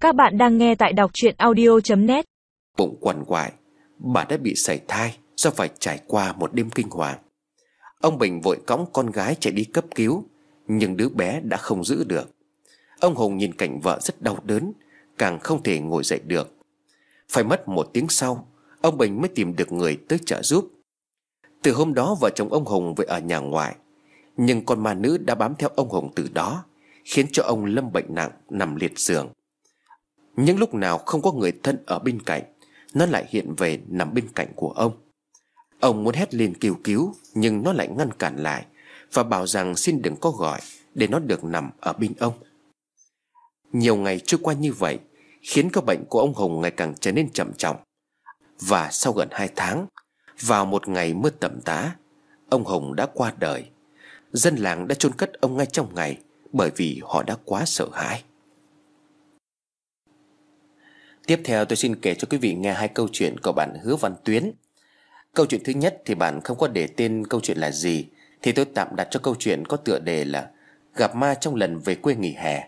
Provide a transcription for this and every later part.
Các bạn đang nghe tại đọc truyện audio.net. Bụng quằn quại, bà đã bị sảy thai do phải trải qua một đêm kinh hoàng. Ông Bình vội cõng con gái chạy đi cấp cứu, nhưng đứa bé đã không giữ được. Ông Hùng nhìn cảnh vợ rất đau đớn, càng không thể ngồi dậy được. Phải mất 1 tiếng sau, ông Bình mới tìm được người tới trợ giúp. Từ hôm đó vợ chồng ông Hùng về ở nhà ngoại, nhưng con ma nữ đã bám theo ông Hùng từ đó, khiến cho ông lâm bệnh nặng nằm liệt giường. Những lúc nào không có người thân ở bên cạnh, nó lại hiện về nằm bên cạnh của ông. Ông muốn hét lên kêu cứu, nhưng nó lại ngăn cản lại và bảo rằng xin đừng có gọi, để nó được nằm ở bên ông. Nhiều ngày trôi qua như vậy, khiến cái bệnh của ông Hùng ngày càng trở nên trầm trọng. Và sau gần 2 tháng, vào một ngày mưa tầm tã, ông Hùng đã qua đời. Dân làng đã chôn cất ông ngay trong ngày, bởi vì họ đã quá sợ hãi. Tiếp theo tôi xin kể cho quý vị nghe 2 câu chuyện của bạn Hứa Văn Tuyến. Câu chuyện thứ nhất thì bạn không có để tên câu chuyện là gì, thì tôi tạm đặt cho câu chuyện có tựa đề là Gặp ma trong lần về quê nghỉ hè.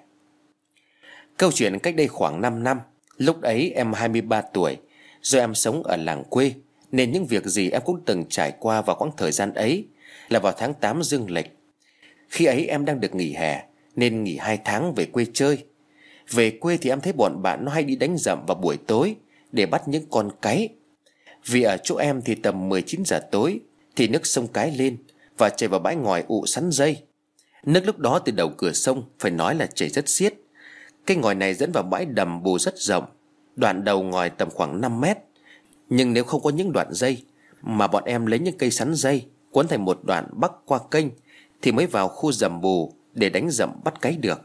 Câu chuyện cách đây khoảng 5 năm. Lúc ấy em 23 tuổi. Do em sống ở làng quê, nên những việc gì em cũng từng trải qua vào quãng thời gian ấy, là vào tháng 8 dương lịch. Khi ấy em đang được nghỉ hè, nên nghỉ 2 tháng về quê chơi. Về quê thì em thấy bọn bạn nó hay đi đánh dậm vào buổi tối để bắt những con cáy. Vì ở chỗ em thì tầm 19 giờ tối thì nước sông cái lên và chảy vào bãi ngòi ụ sắn dây. Nước lúc đó từ đầu cửa sông phải nói là chảy rất xiết. Cái ngòi này dẫn vào bãi đầm bù rất rộng, đoạn đầu ngòi tầm khoảng 5 mét. Nhưng nếu không có những đoạn dây, mà bọn em lấy những cây sắn dây quấn thành một đoạn bắc qua kênh, thì mới vào khu dầm bù để đánh dậm bắt cáy được.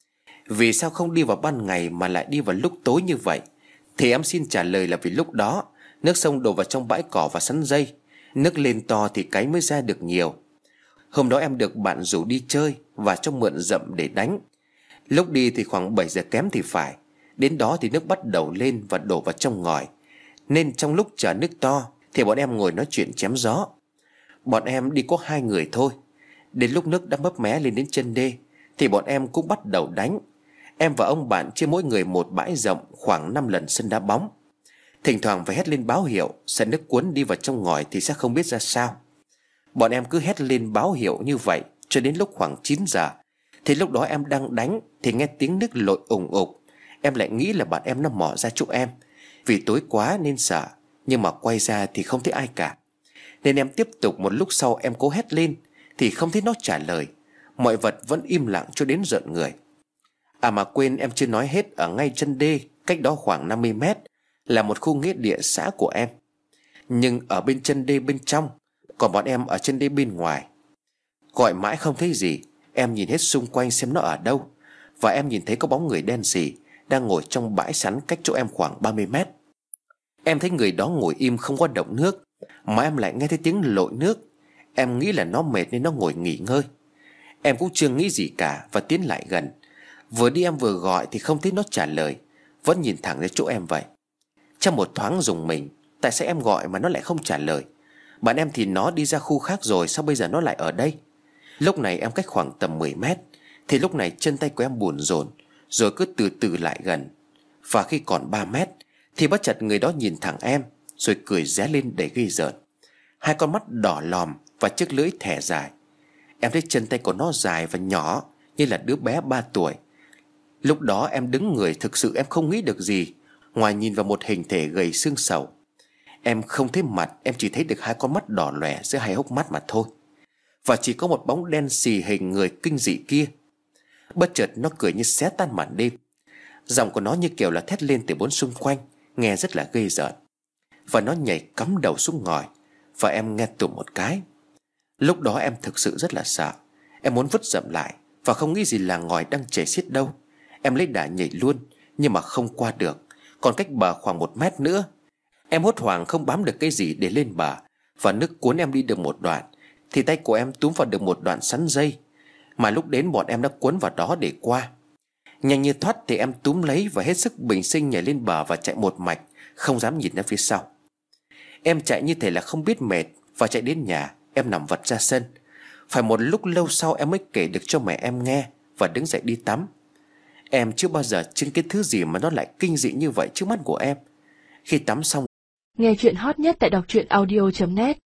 Vì sao không đi vào ban ngày mà lại đi vào lúc tối như vậy? Thì em xin trả lời là vì lúc đó nước sông đổ vào trong bãi cỏ và sắn dây, nước lên to thì cáy mới ra được nhiều. Hôm đó em được bạn rủ đi chơi và cho mượn dậm để đánh. Lúc đi thì khoảng 7 giờ kém thì phải. Đến đó thì nước bắt đầu lên và đổ vào trong ngòi, nên trong lúc chờ nước to thì bọn em ngồi nói chuyện chém gió. Bọn em đi có 2 người thôi. Đến lúc nước đã mấp mé lên đến chân đê thì bọn em cũng bắt đầu đánh. Em và ông bạn chia mỗi người một bãi rộng khoảng 5 lần sân đá bóng. Thỉnh thoảng phải hét lên báo hiệu, sợ nước cuốn đi vào trong ngòi thì sẽ không biết ra sao. Bọn em cứ hét lên báo hiệu như vậy cho đến lúc khoảng 9 giờ. Thì lúc đó em đang đánh thì nghe tiếng nước lội ủng ục. Em lại nghĩ là bạn em nó mò ra chỗ em. Vì tối quá nên sợ, nhưng mà quay ra thì không thấy ai cả. Nên em tiếp tục. Một lúc sau em cố hét lên thì không thấy nó trả lời. Mọi vật vẫn im lặng cho đến rợn người. À mà quên, em chưa nói hết, ở ngay chân đê, cách đó khoảng 50 mét, là một khu nghĩa địa xã của em. Nhưng ở bên chân đê bên trong, còn bọn em ở chân đê bên ngoài. Gọi mãi không thấy gì. Em nhìn hết xung quanh xem nó ở đâu, và em nhìn thấy có bóng người đen sì đang ngồi trong bãi sắn cách chỗ em khoảng 30 mét. Em thấy người đó ngồi im không có động nước, mà em lại nghe thấy tiếng lội nước. Em nghĩ là nó mệt nên nó ngồi nghỉ ngơi. Em cũng chưa nghĩ gì cả và tiến lại gần. Vừa đi em vừa gọi thì không thấy nó trả lời, vẫn nhìn thẳng đến chỗ em vậy. Trong một thoáng rùng mình, tại sao em gọi mà nó lại không trả lời? Bạn em thì nó đi ra khu khác rồi, sao bây giờ nó lại ở đây? Lúc này em cách khoảng tầm 10 mét. Thì lúc này chân tay của em buồn rộn, rồi cứ từ từ lại gần. Và khi còn 3 mét thì bất chợt người đó nhìn thẳng em, rồi cười ré lên để gây rợn. 2 con mắt đỏ lòm và chiếc lưỡi thẻ dài. Em thấy chân tay của nó dài và nhỏ, như là đứa bé 3 tuổi. Lúc đó em đứng người, thực sự em không nghĩ được gì ngoài nhìn vào một hình thể gầy xương sầu. Em không thấy mặt, em chỉ thấy được 2 con mắt đỏ lòe giữa 2 hốc mắt mà thôi. Và chỉ có một bóng đen xì hình người kinh dị kia. Bất chợt nó cười như xé tan màn đêm. Giọng của nó như kiểu là thét lên từ bốn xung quanh, nghe rất là ghê rợn. Và nó nhảy cắm đầu xuống ngòi, và em nghe tụm một cái. Lúc đó em thực sự rất là sợ. Em muốn vứt dậm lại và không nghĩ gì là ngòi đang chảy xiết đâu. Em lấy đà nhảy luôn, nhưng mà không qua được. Còn cách bờ khoảng 1 mét nữa. Em hốt hoảng không bám được cái gì để lên bờ, và nước cuốn em đi được một đoạn thì tay của em túm vào được một đoạn sắn dây, mà lúc đến bọn em đã cuốn vào đó để qua. Nhanh như thoát thì em túm lấy và hết sức bình sinh nhảy lên bờ và chạy một mạch, không dám nhìn ra phía sau. Em chạy như thể là không biết mệt, và chạy đến nhà em nằm vật ra sân. Phải một lúc lâu sau em mới kể được cho mẹ em nghe và đứng dậy đi tắm. Em chưa bao giờ chứng kiến thứ gì mà nó lại kinh dị như vậy trước mắt của em. Khi tắm xong. Nghe chuyện hot nhất tại đọc truyện audio.net.